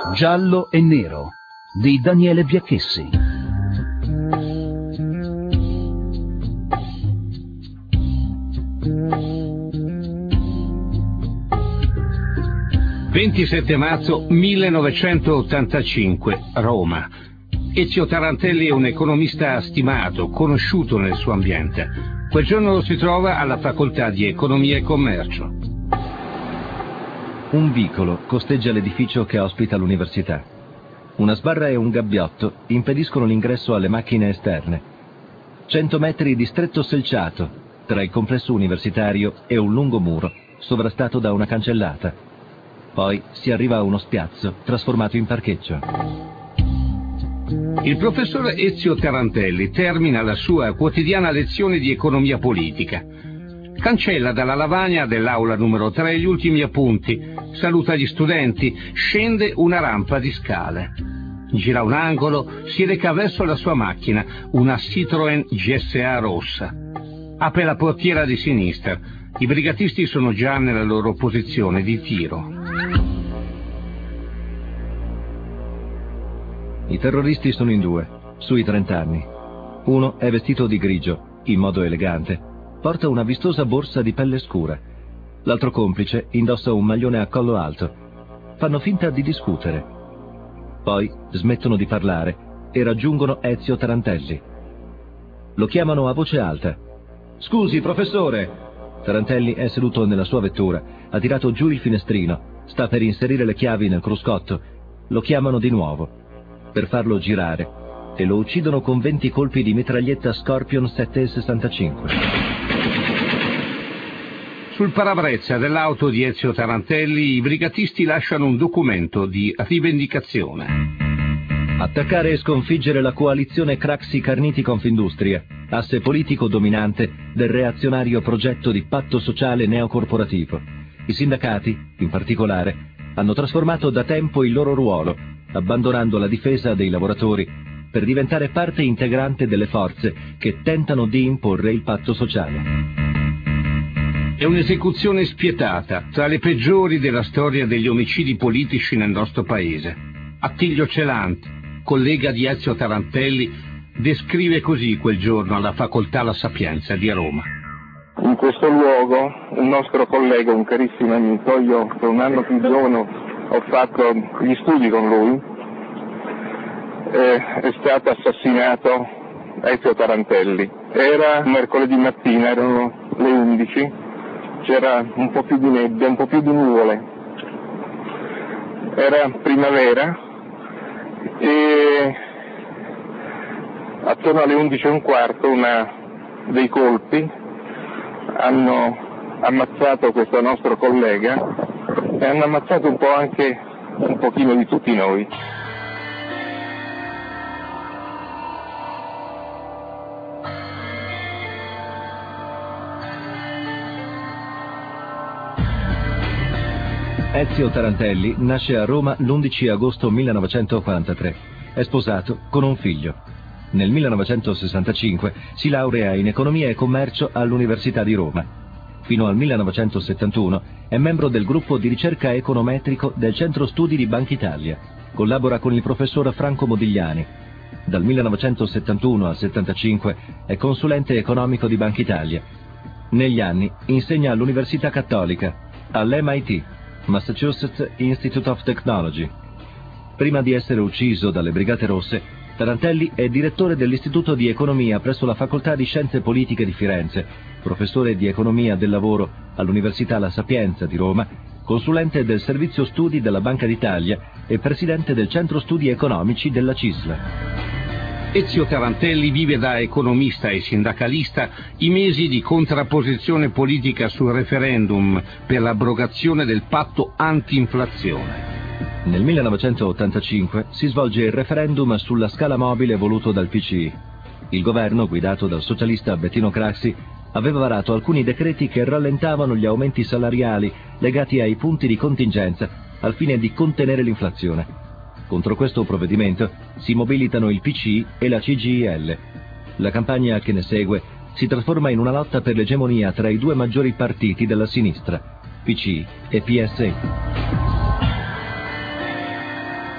Giallo e nero di Daniele Biacchessi. «27 marzo 1985, Roma. Ezio Tarantelli è un economista stimato, conosciuto nel suo ambiente. Quel giorno si trova alla facoltà di Economia e Commercio. Un vicolo costeggia l'edificio che ospita l'università. Una sbarra e un gabbiotto impediscono l'ingresso alle macchine esterne. 100 metri di stretto selciato tra il complesso universitario e un lungo muro sovrastato da una cancellata. Poi si arriva a uno spiazzo trasformato in parcheggio. Il professore Ezio Tarantelli termina la sua quotidiana lezione di economia politica. Cancella dalla lavagna dell'aula numero 3 gli ultimi appunti, saluta gli studenti, scende una rampa di scale. Gira un angolo, si reca verso la sua macchina, una Citroën GSA rossa. Apre la portiera di sinistra. I brigatisti sono già nella loro posizione di tiro. I terroristi sono in due, sui 30 anni. Uno è vestito di grigio, in modo elegante. Porta una vistosa borsa di pelle scura. L'altro complice indossa un maglione a collo alto. Fanno finta di discutere. Poi smettono di parlare e raggiungono Ezio Tarantelli. Lo chiamano a voce alta. «Scusi, professore!» Tarantelli è seduto nella sua vettura, ha tirato giù il finestrino, sta per inserire le chiavi nel cruscotto. Lo chiamano di nuovo, per farlo girare, e lo uccidono con 20 colpi di mitraglietta Scorpion 7,65. Sul parabrezza dell'auto di Ezio Tarantelli i brigatisti lasciano un documento di rivendicazione. Attaccare e sconfiggere la coalizione Craxi-Carniti-Confindustria, asse politico dominante del reazionario progetto di patto sociale neocorporativo. I sindacati, in particolare, hanno trasformato da tempo il loro ruolo, abbandonando la difesa dei lavoratori per diventare parte integrante delle forze che tentano di imporre il patto sociale. È un'esecuzione spietata, tra le peggiori della storia degli omicidi politici nel nostro paese. Attilio Celanti, collega di Ezio Tarantelli, descrive così quel giorno alla facoltà La Sapienza di Roma. In questo luogo un nostro collega, un carissimo amico, io per un anno più giovane ho fatto gli studi con lui, è stato assassinato Ezio Tarantelli. Era mercoledì mattina, erano le 11, c'era un po' più di nebbia, un po' più di nuvole, era primavera e attorno alle 11:15 dei colpi hanno ammazzato questo nostro collega e hanno ammazzato un po' anche un pochino di tutti noi. Ezio Tarantelli nasce a Roma l'11 agosto 1943. È sposato con un figlio. Nel 1965 si laurea in Economia e Commercio all'Università di Roma. Fino al 1971 è membro del gruppo di ricerca econometrico del Centro Studi di Banca Italia. Collabora con il professor Franco Modigliani. Dal 1971 al 75 è consulente economico di Banca Italia. Negli anni insegna all'Università Cattolica, all'MIT, Massachusetts Institute of Technology. Prima di essere ucciso dalle Brigate Rosse, Tarantelli è direttore dell'Istituto di Economia presso la Facoltà di Scienze Politiche di Firenze, professore di Economia del Lavoro all'Università La Sapienza di Roma, consulente del Servizio Studi della Banca d'Italia e presidente del Centro Studi Economici della CISL. Ezio Tarantelli vive da economista e sindacalista i mesi di contrapposizione politica sul referendum per l'abrogazione del patto anti-inflazione. Nel 1985 si svolge il referendum sulla scala mobile voluto dal PCI. Il governo, guidato dal socialista Bettino Craxi, aveva varato alcuni decreti che rallentavano gli aumenti salariali legati ai punti di contingenza al fine di contenere l'inflazione. Contro questo provvedimento si mobilitano il PCI e la CGIL. La campagna che ne segue si trasforma in una lotta per l'egemonia tra i due maggiori partiti della sinistra, PCI e PSI.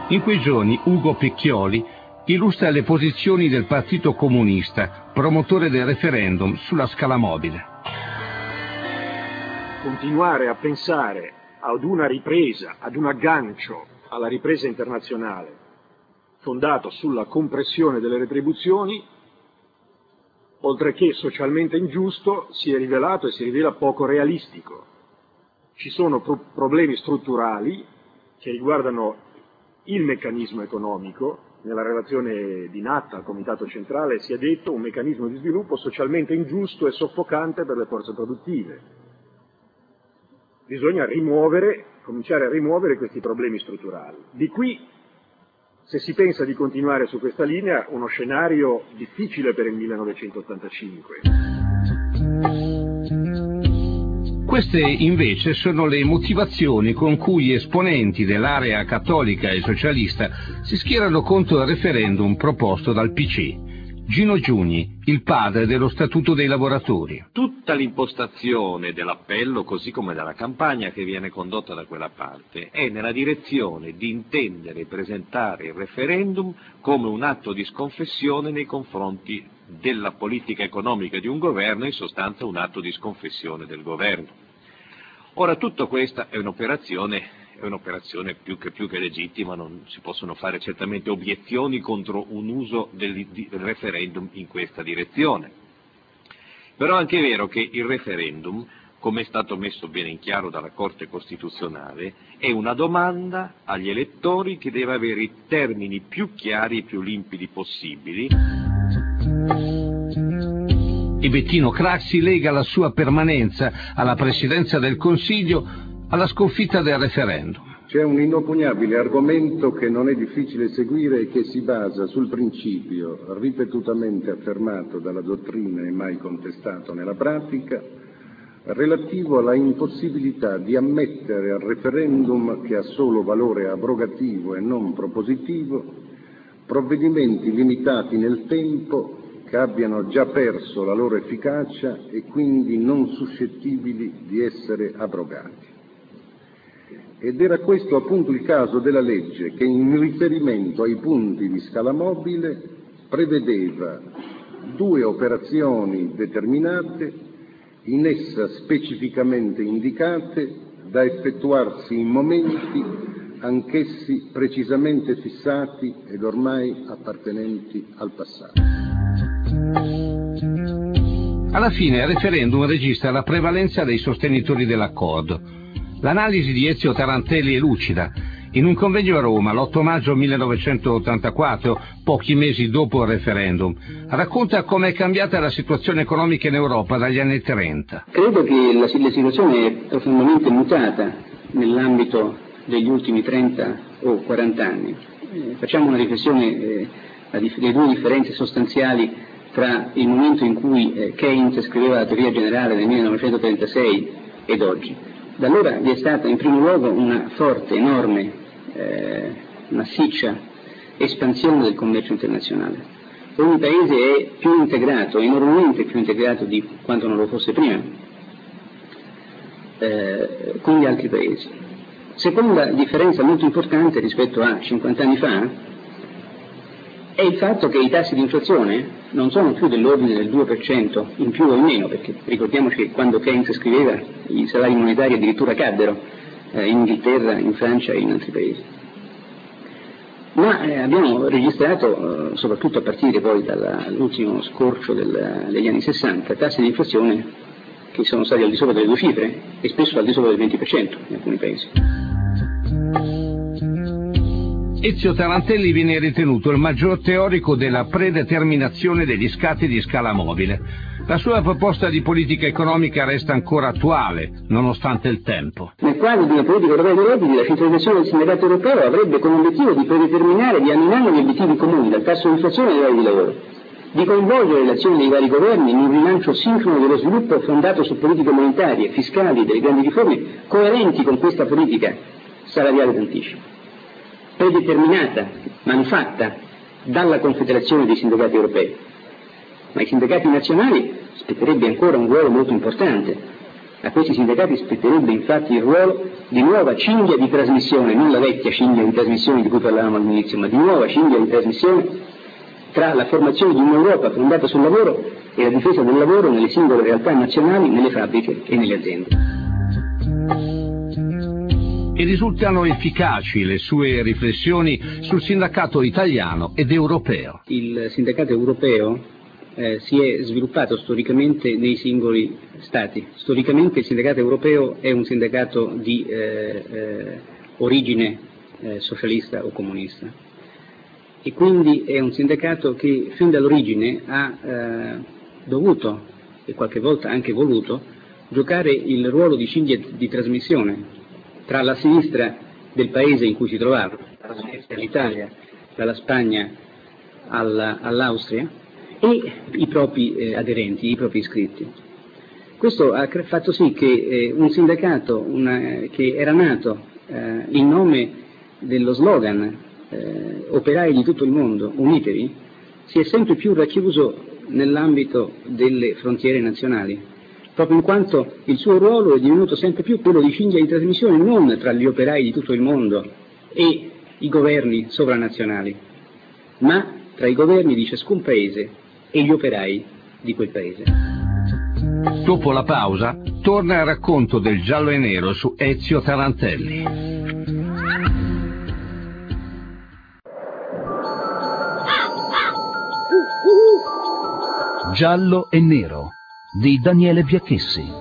In quei giorni Ugo Pecchioli illustra le posizioni del Partito Comunista, promotore del referendum sulla scala mobile. Continuare a pensare ad una ripresa, ad un aggancio alla ripresa internazionale fondato sulla compressione delle retribuzioni, oltre che socialmente ingiusto, si è rivelato e si rivela poco realistico. Ci sono problemi strutturali che riguardano il meccanismo economico. Nella relazione di Natta al Comitato Centrale si è detto un meccanismo di sviluppo socialmente ingiusto e soffocante per le forze produttive. Bisogna cominciare a rimuovere questi problemi strutturali. Di qui, se si pensa di continuare su questa linea, uno scenario difficile per il 1985. Queste invece sono le motivazioni con cui esponenti dell'area cattolica e socialista si schierano contro il referendum proposto dal PC. Gino Giugni, il padre dello Statuto dei lavoratori. Tutta l'impostazione dell'appello, così come della campagna che viene condotta da quella parte, è nella direzione di intendere e presentare il referendum come un atto di sconfessione nei confronti della politica economica di un governo, in sostanza un atto di sconfessione del governo. Ora, tutta questa è un'operazione più che legittima, non si possono fare certamente obiezioni contro un uso del referendum in questa direzione. Però è anche vero che il referendum, come è stato messo bene in chiaro dalla Corte Costituzionale, è una domanda agli elettori che deve avere i termini più chiari e più limpidi possibili. E Bettino Craxi lega la sua permanenza alla presidenza del Consiglio alla sconfitta del referendum. C'è un inoppugnabile argomento che non è difficile seguire e che si basa sul principio, ripetutamente affermato dalla dottrina e mai contestato nella pratica, relativo alla impossibilità di ammettere al referendum, che ha solo valore abrogativo e non propositivo, provvedimenti limitati nel tempo che abbiano già perso la loro efficacia e quindi non suscettibili di essere abrogati. Ed era questo appunto il caso della legge che in riferimento ai punti di scala mobile prevedeva 2 operazioni determinate, in essa specificamente indicate, da effettuarsi in momenti anch'essi precisamente fissati ed ormai appartenenti al passato. Alla fine il referendum registra la prevalenza dei sostenitori dell'accordo. L'analisi di Ezio Tarantelli è lucida. In un convegno a Roma, l'8 maggio 1984, pochi mesi dopo il referendum, racconta come è cambiata la situazione economica in Europa dagli anni 30. Credo che la situazione è profondamente mutata nell'ambito degli ultimi 30 o 40 anni. Facciamo una riflessione delle 2 differenze sostanziali tra il momento in cui Keynes scriveva la teoria generale nel 1936 ed oggi. Da allora vi è stata in primo luogo una forte, enorme, massiccia espansione del commercio internazionale. Ogni paese è più integrato, enormemente più integrato di quanto non lo fosse prima, con gli altri paesi. Seconda differenza molto importante rispetto a 50 anni fa è il fatto che i tassi di inflazione non sono più dell'ordine del 2% in più o in meno, perché ricordiamoci che quando Keynes scriveva i salari monetari addirittura caddero in Inghilterra, in Francia e in altri paesi. Ma abbiamo registrato, soprattutto a partire poi dall'ultimo scorcio degli anni 60, tassi di inflazione che sono stati al di sopra delle 2 cifre e spesso al di sopra del 20% in alcuni paesi. Ezio Tarantelli viene ritenuto il maggior teorico della predeterminazione degli scatti di scala mobile. La sua proposta di politica economica resta ancora attuale, nonostante il tempo. Nel quadro di una politica europea di redditi, la centralizzazione del sindacato europeo avrebbe come obiettivo di predeterminare di anno in anno gli obiettivi comuni, dal tasso di inflazione ai livelli di lavoro, di coinvolgere l'azione dei vari governi in un rilancio sincrono dello sviluppo fondato su politiche monetarie, fiscali e delle grandi riforme coerenti con questa politica salariale d'anticipo, predeterminata, manufatta dalla Confederazione dei sindacati europei. Ma ai sindacati nazionali spetterebbe ancora un ruolo molto importante A questi sindacati spetterebbe infatti il ruolo di nuova cinghia di trasmissione, non la vecchia cinghia di trasmissione di cui parlavamo all'inizio, ma di nuova cinghia di trasmissione tra la formazione di un'Europa fondata sul lavoro e la difesa del lavoro nelle singole realtà nazionali, nelle fabbriche e nelle aziende. E risultano efficaci le sue riflessioni sul sindacato italiano ed europeo. Il sindacato europeo si è sviluppato storicamente nei singoli Stati. Storicamente il sindacato europeo è un sindacato di origine socialista o comunista e quindi è un sindacato che fin dall'origine ha dovuto e qualche volta anche voluto giocare il ruolo di cinghia di trasmissione tra la sinistra del paese in cui si trovava, l'Italia, dalla Spagna all'Austria, e i propri aderenti, i propri iscritti. Questo ha fatto sì che un sindacato che era nato in nome dello slogan operai di tutto il mondo, unitevi, si è sempre più racchiuso nell'ambito delle frontiere nazionali, proprio in quanto il suo ruolo è divenuto sempre più quello di cinghia di trasmissione non tra gli operai di tutto il mondo e i governi sovranazionali, ma tra i governi di ciascun paese e gli operai di quel paese. Dopo la pausa, torna il racconto del Giallo e Nero su Ezio Tarantelli. Giallo e Nero di Daniele Biacchessi.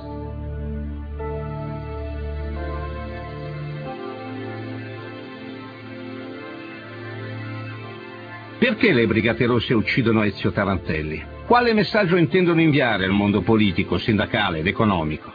Perché le Brigate Rosse uccidono Ezio Tarantelli? Quale messaggio intendono inviare al mondo politico, sindacale ed economico?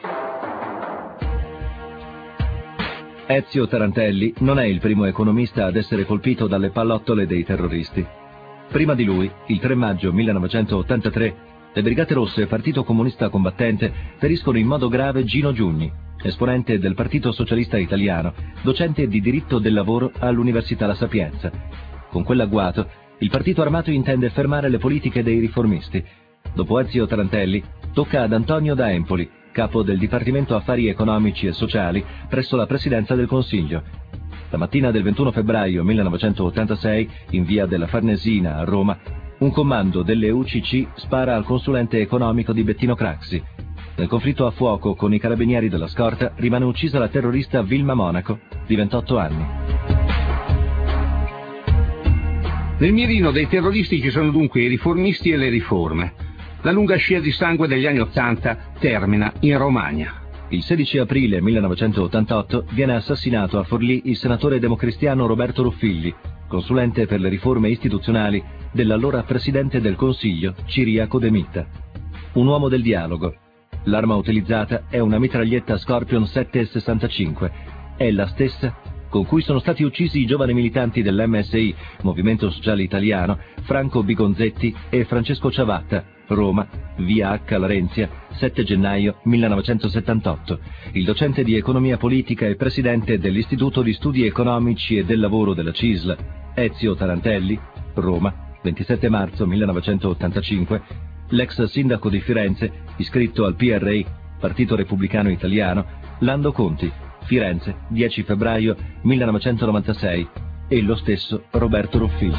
Ezio Tarantelli non è il primo economista ad essere colpito dalle pallottole dei terroristi. Prima di lui, il 3 maggio 1983, le Brigate Rosse e Partito Comunista Combattente feriscono in modo grave Gino Giugni, esponente del Partito Socialista Italiano, docente di diritto del lavoro all'Università La Sapienza. Con quell'agguato, il partito armato intende fermare le politiche dei riformisti. Dopo Ezio Tarantelli, tocca ad Antonio da Empoli, capo del Dipartimento Affari Economici e Sociali presso la Presidenza del Consiglio. La mattina del 21 febbraio 1986, in via della Farnesina a Roma, un comando delle UCC spara al consulente economico di Bettino Craxi. Nel conflitto a fuoco con i carabinieri della scorta rimane uccisa la terrorista Vilma Monaco, di 28 anni. Nel mirino dei terroristi ci sono dunque i riformisti e le riforme. La lunga scia di sangue degli anni '80 termina in Romagna. Il 16 aprile 1988 viene assassinato a Forlì il senatore democristiano Roberto Ruffilli, consulente per le riforme istituzionali dell'allora presidente del Consiglio Ciriaco De Mitta. Un uomo del dialogo. L'arma utilizzata è una mitraglietta Scorpion 7,65. È la stessa con cui sono stati uccisi i giovani militanti dell'MSI, Movimento Sociale Italiano, Franco Bigonzetti e Francesco Ciavatta, Roma, via H. Larenzia, 7 gennaio 1978. Il docente di economia politica e presidente dell'Istituto di Studi Economici e del Lavoro della CISL, Ezio Tarantelli, Roma, 27 marzo 1985, l'ex sindaco di Firenze, iscritto al PRI, Partito Repubblicano Italiano, Lando Conti, Firenze, 10 febbraio 1996, e lo stesso Roberto Ruffilli.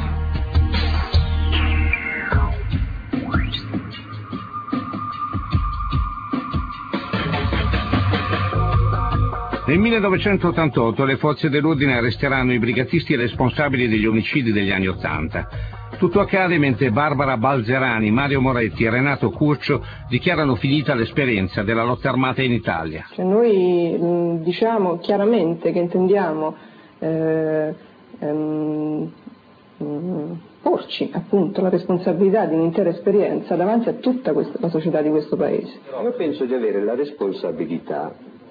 Nel 1988 le forze dell'ordine arresteranno i brigatisti responsabili degli omicidi degli anni '80. Tutto accade mentre Barbara Balzerani, Mario Moretti e Renato Curcio dichiarano finita l'esperienza della lotta armata in Italia. Noi diciamo chiaramente che intendiamo porci appunto la responsabilità di un'intera esperienza davanti a tutta la società di questo paese. Io penso di avere la responsabilità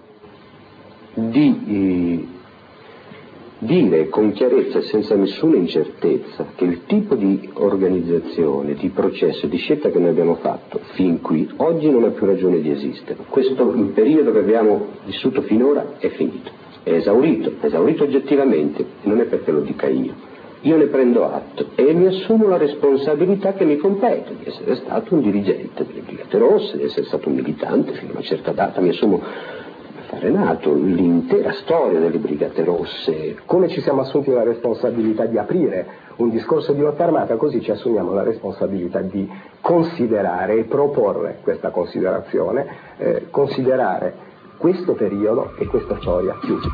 di dire con chiarezza e senza nessuna incertezza che il tipo di organizzazione, di processo, di scelta che noi abbiamo fatto fin qui, oggi non ha più ragione di esistere. Il periodo che abbiamo vissuto finora è finito, è esaurito oggettivamente, non è perché lo dica io, io ne prendo atto e mi assumo la responsabilità che mi compete di essere stato un dirigente delle Brigate Rosse, di essere stato un militante fino a una certa data, mi assumo fare nato l'intera storia delle Brigate Rosse. Come ci siamo assunti la responsabilità di aprire un discorso di lotta armata, così ci assumiamo la responsabilità di considerare e proporre questa considerazione, considerare questo periodo e questa storia chiusi.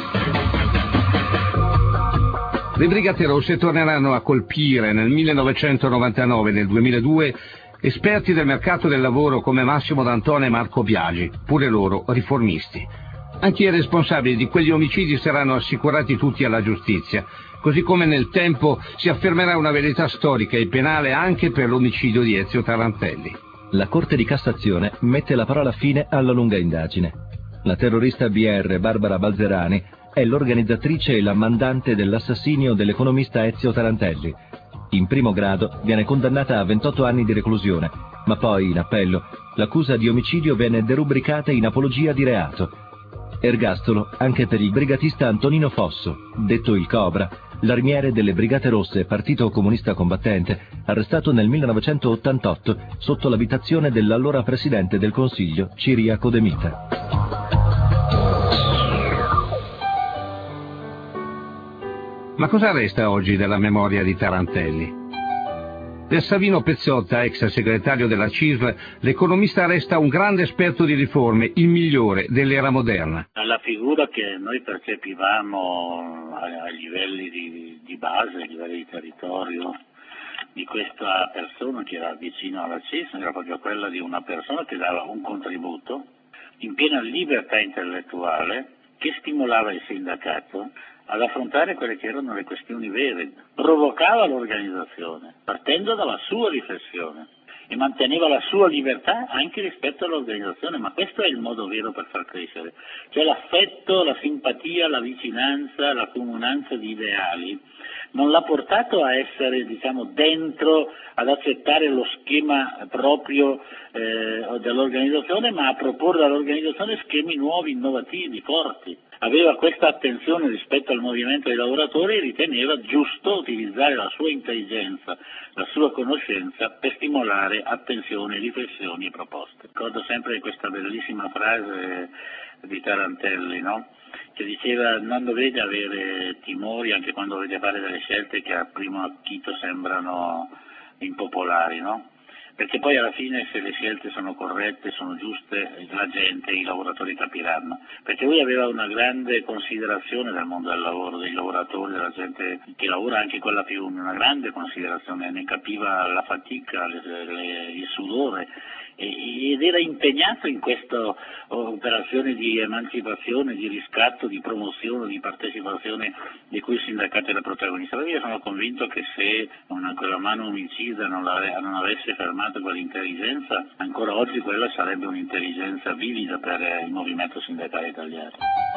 Le Brigate Rosse torneranno a colpire nel 1999 e nel 2002 esperti del mercato del lavoro come Massimo D'Antona e Marco Biagi, pure loro riformisti. Anche i responsabili di quegli omicidi saranno assicurati tutti alla giustizia, così come nel tempo si affermerà una verità storica e penale anche per l'omicidio di Ezio Tarantelli. La Corte di Cassazione mette la parola fine alla lunga indagine. La terrorista BR Barbara Balzerani è l'organizzatrice e la mandante dell'assassinio dell'economista Ezio Tarantelli. In primo grado viene condannata a 28 anni di reclusione, ma poi, in appello, l'accusa di omicidio viene derubricata in apologia di reato. Ergastolo anche per il brigatista Antonino Fosso, detto il Cobra, l'armiere delle Brigate Rosse, partito comunista combattente, arrestato nel 1988 sotto l'abitazione dell'allora presidente del Consiglio, Ciriaco De Mita. Ma cosa resta oggi della memoria di Tarantelli? Per Savino Pezzotta, ex segretario della CISL, l'economista resta un grande esperto di riforme, il migliore dell'era moderna. La figura che noi percepivamo a livelli di base, a livelli di territorio, di questa persona che era vicino alla CISL, era proprio quella di una persona che dava un contributo in piena libertà intellettuale, che stimolava il sindacato ad affrontare quelle che erano le questioni vere, provocava l'organizzazione, partendo dalla sua riflessione, e manteneva la sua libertà anche rispetto all'organizzazione, ma questo è il modo vero per far crescere, cioè l'affetto, la simpatia, la vicinanza, la comunanza di ideali, non l'ha portato a essere, dentro, ad accettare lo schema proprio dell'organizzazione, ma a proporre all'organizzazione schemi nuovi, innovativi, forti. Aveva questa attenzione rispetto al movimento dei lavoratori e riteneva giusto utilizzare la sua intelligenza, la sua conoscenza per stimolare attenzione, riflessioni e proposte. Ricordo sempre questa bellissima frase di Tarantelli, no? Che diceva: non dovete avere timori anche quando dovete fare delle scelte che a primo acchito sembrano impopolari, no? Perché poi alla fine, se le scelte sono corrette, sono giuste, la gente, i lavoratori capiranno. Perché lui aveva una grande considerazione del mondo del lavoro, dei lavoratori, della gente che lavora, anche quella più, una grande considerazione, ne capiva la fatica, il sudore, ed era impegnato in questa operazione di emancipazione, di riscatto, di promozione, di partecipazione di cui il sindacato era protagonista. Io sono convinto che se quella mano omicida non avesse fermato quell'intelligenza, ancora oggi quella sarebbe un'intelligenza vivida per il movimento sindacale italiano.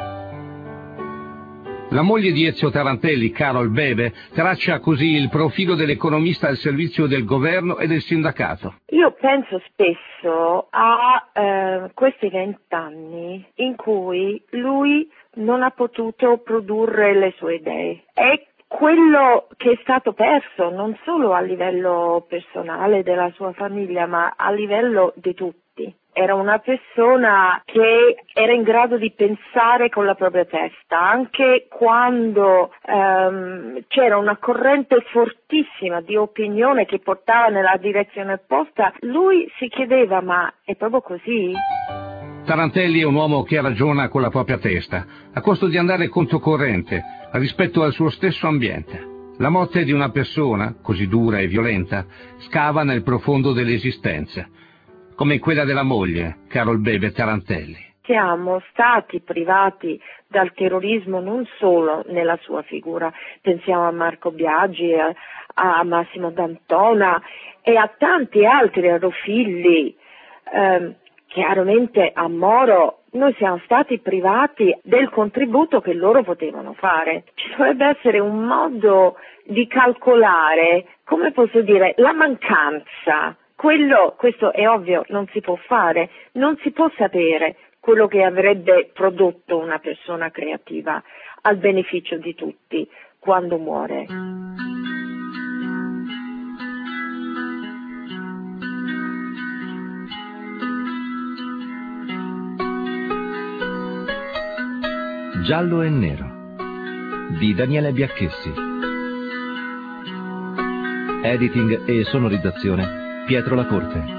La moglie di Ezio Tarantelli, Carol Bebe, traccia così il profilo dell'economista al servizio del governo e del sindacato. Io penso spesso a questi 20 anni in cui lui non ha potuto produrre le sue idee. È quello che è stato perso non solo a livello personale della sua famiglia, ma a livello di tutti. Era una persona che era in grado di pensare con la propria testa, anche quando c'era una corrente fortissima di opinione che portava nella direzione opposta, lui si chiedeva: ma è proprio così? Tarantelli è un uomo che ragiona con la propria testa, a costo di andare controcorrente rispetto al suo stesso ambiente. La morte di una persona, così dura e violenta, scava nel profondo dell'esistenza, come quella della moglie, Carol Bebe Tarantelli. Siamo stati privati dal terrorismo non solo nella sua figura, pensiamo a Marco Biagi, a Massimo D'Antona e a tanti altri, a Rofilli, chiaramente a Moro. Noi siamo stati privati del contributo che loro potevano fare. Ci dovrebbe essere un modo di calcolare, come posso dire, la mancanza. Questo è ovvio, non si può fare, non si può sapere quello che avrebbe prodotto una persona creativa al beneficio di tutti quando muore. Giallo e nero di Daniele Biacchessi. Editing e sonorizzazione Pietro Lacorte.